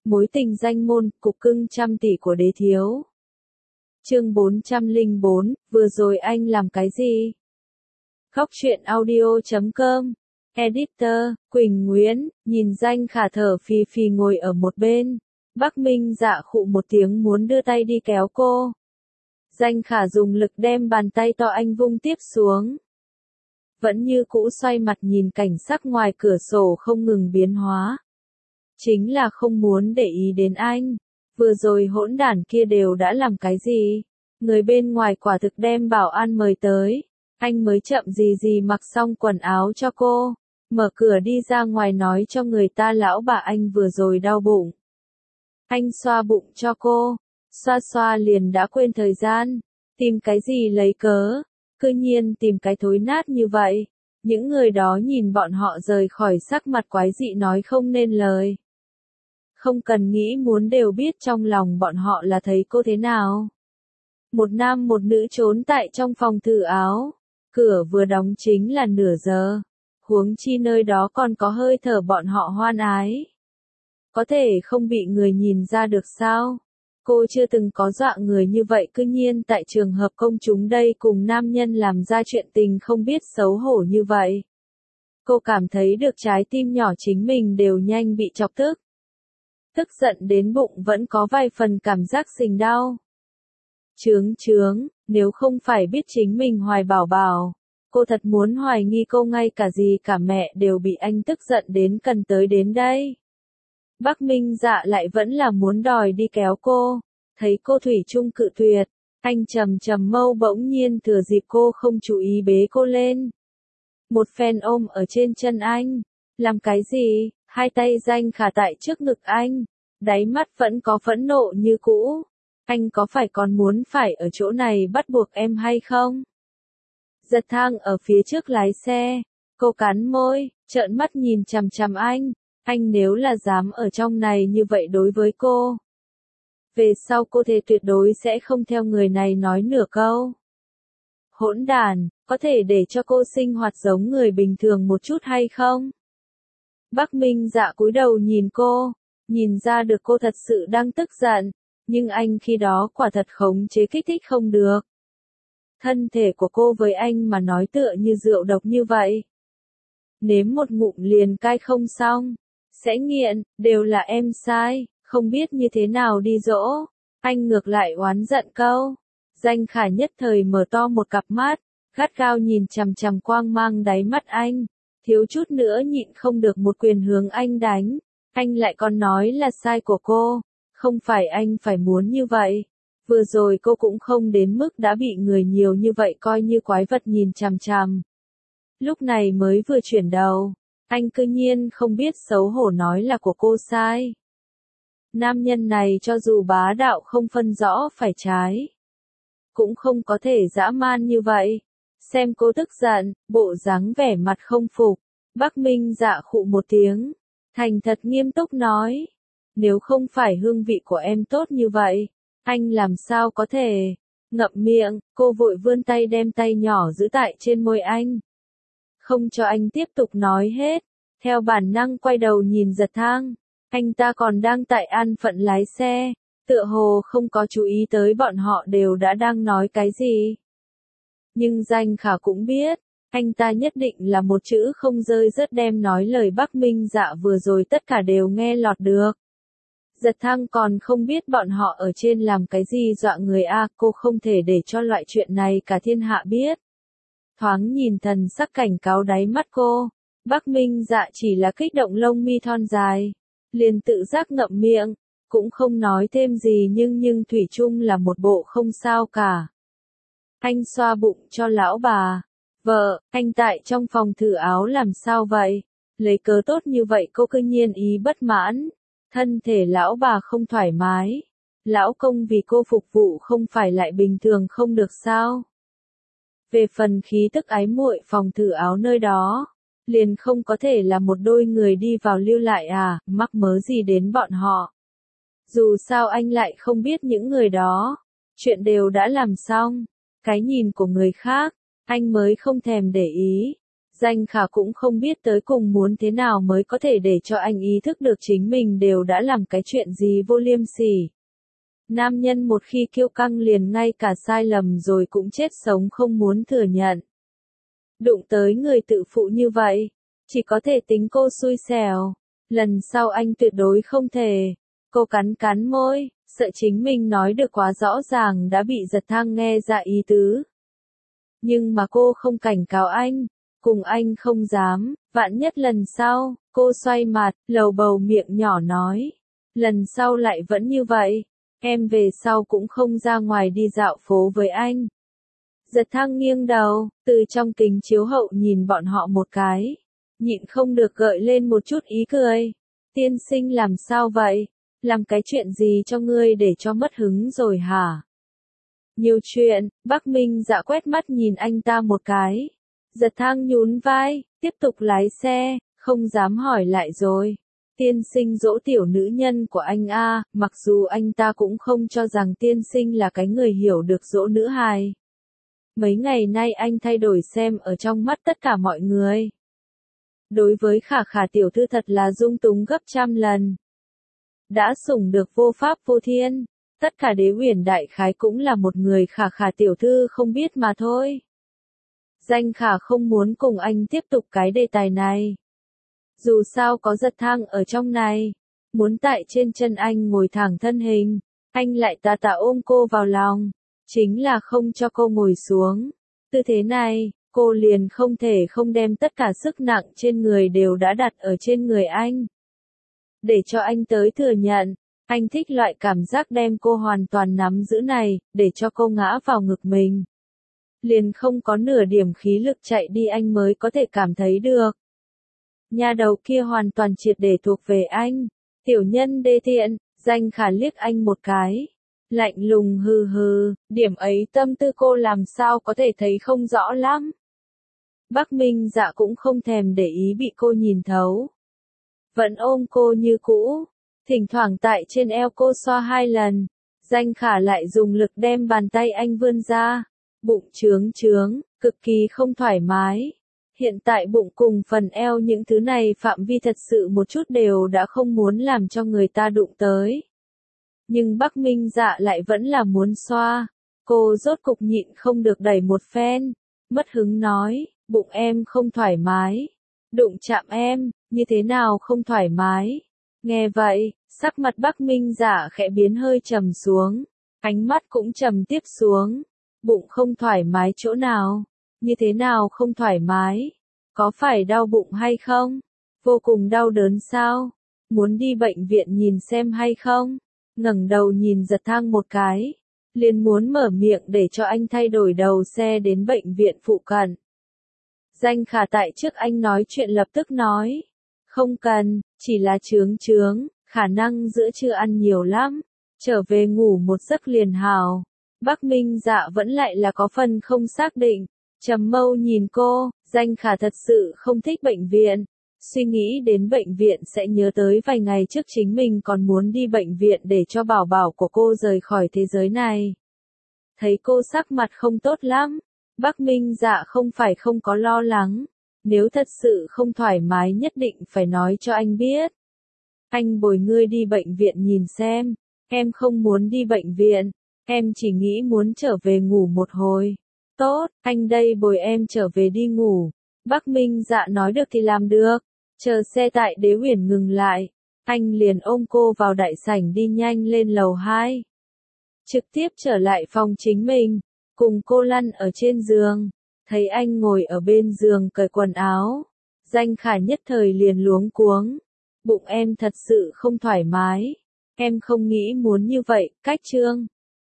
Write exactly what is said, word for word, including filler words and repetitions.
Mối tình danh môn, cục cưng trăm tỷ của đế thiếu. Chương bốn trăm lẻ bốn, vừa rồi anh làm cái gì? Góc truyện audio chấm com. Editor, Quỳnh Nguyễn, nhìn Danh Khả thở phì phì ngồi ở một bên. Bắc Minh dạ khụ một tiếng muốn đưa tay đi kéo cô. Danh Khả dùng lực đem bàn tay to anh vung tiếp xuống. Vẫn như cũ xoay mặt nhìn cảnh sắc ngoài cửa sổ không ngừng biến hóa. Chính là không muốn để ý đến anh. Vừa rồi hỗn đản kia đều đã làm cái gì? Người bên ngoài quả thực đem bảo an mời tới. Anh mới chậm gì gì mặc xong quần áo cho cô. Mở cửa đi ra ngoài nói cho người ta lão bà anh vừa rồi đau bụng. Anh xoa bụng cho cô. Xoa xoa liền đã quên thời gian. Tìm cái gì lấy cớ. Cứ nhiên tìm cái thối nát như vậy. Những người đó nhìn bọn họ rời khỏi sắc mặt quái dị nói không nên lời. Không cần nghĩ muốn đều biết trong lòng bọn họ là thấy cô thế nào. Một nam một nữ trốn tại trong phòng thử áo. Cửa vừa đóng chính là nửa giờ. Huống chi nơi đó còn có hơi thở bọn họ hoan ái. Có thể không bị người nhìn ra được sao? Cô chưa từng có dọa người như vậy cứ nhiên tại trường hợp công chúng đây cùng nam nhân làm ra chuyện tình không biết xấu hổ như vậy. Cô cảm thấy được trái tim nhỏ chính mình đều nhanh bị chọc tức. Tức giận đến bụng vẫn có vài phần cảm giác sình đau. Chướng chướng, nếu không phải biết chính mình hoài bảo bảo, cô thật muốn hoài nghi cô ngay cả gì cả mẹ đều bị anh tức giận đến cần tới đến đây. Bắc Minh dạ lại vẫn là muốn đòi đi kéo cô, thấy cô thủy chung cự tuyệt, anh trầm trầm mâu bỗng nhiên thừa dịp cô không chú ý bế cô lên. Một phen ôm ở trên chân anh, làm cái gì, hai tay Danh Khả tại trước ngực anh, đáy mắt vẫn có phẫn nộ như cũ. Anh có phải còn muốn phải ở chỗ này bắt buộc em hay không? Giật thang ở phía trước lái xe, cô cắn môi, trợn mắt nhìn chằm chằm anh, anh nếu là dám ở trong này như vậy đối với cô. Về sau cô thề tuyệt đối sẽ không theo người này nói nửa câu. Hỗn đản, có thể để cho cô sinh hoạt giống người bình thường một chút hay không? Bắc Minh dạ cúi đầu nhìn cô, nhìn ra được cô thật sự đang tức giận. Nhưng anh khi đó quả thật khống chế kích thích không được. Thân thể của cô với anh mà nói tựa như rượu độc như vậy. Nếm một ngụm liền cai không xong. Sẽ nghiện, đều là em sai, không biết như thế nào đi dỗ. Anh ngược lại oán giận câu. Danh Khả nhất thời mở to một cặp mắt, gắt gao nhìn chằm chằm quang mang đáy mắt anh. Thiếu chút nữa nhịn không được một quyền hướng anh đánh. Anh lại còn nói là sai của cô. Không phải anh phải muốn như vậy. Vừa rồi cô cũng không đến mức đã bị người nhiều như vậy coi như quái vật nhìn chằm chằm. Lúc này mới vừa chuyển đầu, anh cư nhiên không biết xấu hổ nói là của cô sai. Nam nhân này cho dù bá đạo không phân rõ phải trái, cũng không có thể dã man như vậy. Xem cô tức giận, bộ dáng vẻ mặt không phục, Bắc Minh dạ khụ một tiếng, thành thật nghiêm túc nói. Nếu không phải hương vị của em tốt như vậy, anh làm sao có thể? Ngậm miệng, cô vội vươn tay đem tay nhỏ giữ tại trên môi anh. Không cho anh tiếp tục nói hết, theo bản năng quay đầu nhìn Giật Thang. Anh ta còn đang tại an phận lái xe, tựa hồ không có chú ý tới bọn họ đều đã đang nói cái gì. Nhưng Danh Khả cũng biết, anh ta nhất định là một chữ không rơi rớt đem nói lời Bắc Minh dạ vừa rồi tất cả đều nghe lọt được. Giật Thang còn không biết bọn họ ở trên làm cái gì dọa người a, cô không thể để cho loại chuyện này cả thiên hạ biết. Thoáng nhìn thần sắc cảnh cáo đáy mắt cô, Bắc Minh dạ chỉ là kích động lông mi thon dài, liền tự giác ngậm miệng, cũng không nói thêm gì nhưng nhưng thủy chung là một bộ không sao cả. Anh xoa bụng cho lão bà, vợ, anh tại trong phòng thử áo làm sao vậy? Lấy cớ tốt như vậy cô cứ nhiên ý bất mãn. Thân thể lão bà không thoải mái. Lão công vì cô phục vụ không phải lại bình thường không được sao? Về phần khí tức ái muội phòng thử áo nơi đó, liền không có thể là một đôi người đi vào lưu lại à, mắc mớ gì đến bọn họ. Dù sao anh lại không biết những người đó, chuyện đều đã làm xong, cái nhìn của người khác, anh mới không thèm để ý. Danh Khả cũng không biết tới cùng muốn thế nào mới có thể để cho anh ý thức được chính mình đều đã làm cái chuyện gì vô liêm sỉ. Nam nhân một khi kiêu căng liền ngay cả sai lầm rồi cũng chết sống không muốn thừa nhận. Đụng tới người tự phụ như vậy, chỉ có thể tính cô xui xẻo. Lần sau anh tuyệt đối không thể. Cô cắn cắn môi, sợ chính mình nói được quá rõ ràng đã bị Giật Thăng nghe ra ý tứ. Nhưng mà cô không cảnh cáo anh, cùng anh không dám, vạn nhất lần sau, cô xoay mặt, lầu bầu miệng nhỏ nói. Lần sau lại vẫn như vậy, em về sau cũng không ra ngoài đi dạo phố với anh. Giật Thăng nghiêng đầu, từ trong kính chiếu hậu nhìn bọn họ một cái, nhịn không được gợi lên một chút ý cười. Tiên sinh làm sao vậy? Làm cái chuyện gì cho ngươi để cho mất hứng rồi hả? Nhiều chuyện, Bắc Minh Dạ quét mắt nhìn anh ta một cái. Giật Thăng nhún vai, tiếp tục lái xe, không dám hỏi lại rồi. Tiên sinh dỗ tiểu nữ nhân của anh a, mặc dù anh ta cũng không cho rằng tiên sinh là cái người hiểu được dỗ nữ hài. Mấy ngày nay anh thay đổi xem ở trong mắt tất cả mọi người. Đối với Khả Khả tiểu thư thật là dung túng gấp trăm lần. Đã sủng được vô pháp vô thiên, tất cả Đế Uyển đại khái cũng là một người Khả Khả tiểu thư không biết mà thôi. Danh Khả không muốn cùng anh tiếp tục cái đề tài này. Dù sao có Giật Thăng ở trong này, muốn tại trên chân anh ngồi thẳng thân hình, anh lại tà tà ôm cô vào lòng, chính là không cho cô ngồi xuống. Tư thế này, cô liền không thể không đem tất cả sức nặng trên người đều đã đặt ở trên người anh. Để cho anh tới thừa nhận, anh thích loại cảm giác đem cô hoàn toàn nắm giữ này, để cho cô ngã vào ngực mình. Liền không có nửa điểm khí lực chạy đi anh mới có thể cảm thấy được. Nhà đầu kia hoàn toàn triệt để thuộc về anh. Tiểu nhân đê tiện, Danh Khả liếc anh một cái. Lạnh lùng hừ hừ, điểm ấy tâm tư cô làm sao có thể thấy không rõ lắm. Bắc Minh Dạ cũng không thèm để ý bị cô nhìn thấu. Vẫn ôm cô như cũ, thỉnh thoảng tại trên eo cô xoa hai lần. Danh Khả lại dùng lực đem bàn tay anh vươn ra. Bụng trướng trướng, cực kỳ không thoải mái. Hiện tại bụng cùng phần eo những thứ này phạm vi thật sự một chút đều đã không muốn làm cho người ta đụng tới. Nhưng Bắc Minh Dạ lại vẫn là muốn xoa. Cô rốt cục nhịn không được đẩy một phen. Mất hứng nói, bụng em không thoải mái. Đụng chạm em, như thế nào không thoải mái. Nghe vậy, sắc mặt Bắc Minh Dạ khẽ biến hơi trầm xuống. Ánh mắt cũng trầm tiếp xuống. Bụng không thoải mái chỗ nào? Như thế nào không thoải mái? Có phải đau bụng hay không? Vô cùng đau đớn sao? Muốn đi bệnh viện nhìn xem hay không? Ngẩng đầu nhìn Giật Thăng một cái, liền muốn mở miệng để cho anh thay đổi đầu xe đến bệnh viện phụ cận. Danh Khả tại trước anh nói chuyện lập tức nói, không cần, chỉ là chướng chướng, khả năng giữa trưa ăn nhiều lắm, trở về ngủ một giấc liền hào. Bắc Minh Dạ vẫn lại là có phần không xác định, trầm mâu nhìn cô. Danh Khả thật sự không thích bệnh viện. Suy nghĩ đến bệnh viện sẽ nhớ tới vài ngày trước chính mình còn muốn đi bệnh viện để cho bảo bảo của cô rời khỏi thế giới này. Thấy cô sắc mặt không tốt lắm, Bắc Minh Dạ không phải không có lo lắng. Nếu thật sự không thoải mái nhất định phải nói cho anh biết. Anh bồi ngươi đi bệnh viện nhìn xem. Em không muốn đi bệnh viện. Em chỉ nghĩ muốn trở về ngủ một hồi. Tốt, anh đây bồi em trở về đi ngủ. Bắc Minh Dạ nói được thì làm được. Chờ xe tại Đế Uyển ngừng lại, anh liền ôm cô vào đại sảnh đi nhanh lên lầu hai. Trực tiếp trở lại phòng chính mình, cùng cô lăn ở trên giường. Thấy anh ngồi ở bên giường cởi quần áo. Danh Khả nhất thời liền luống cuống. Bụng em thật sự không thoải mái. Em không nghĩ muốn như vậy, cách trương.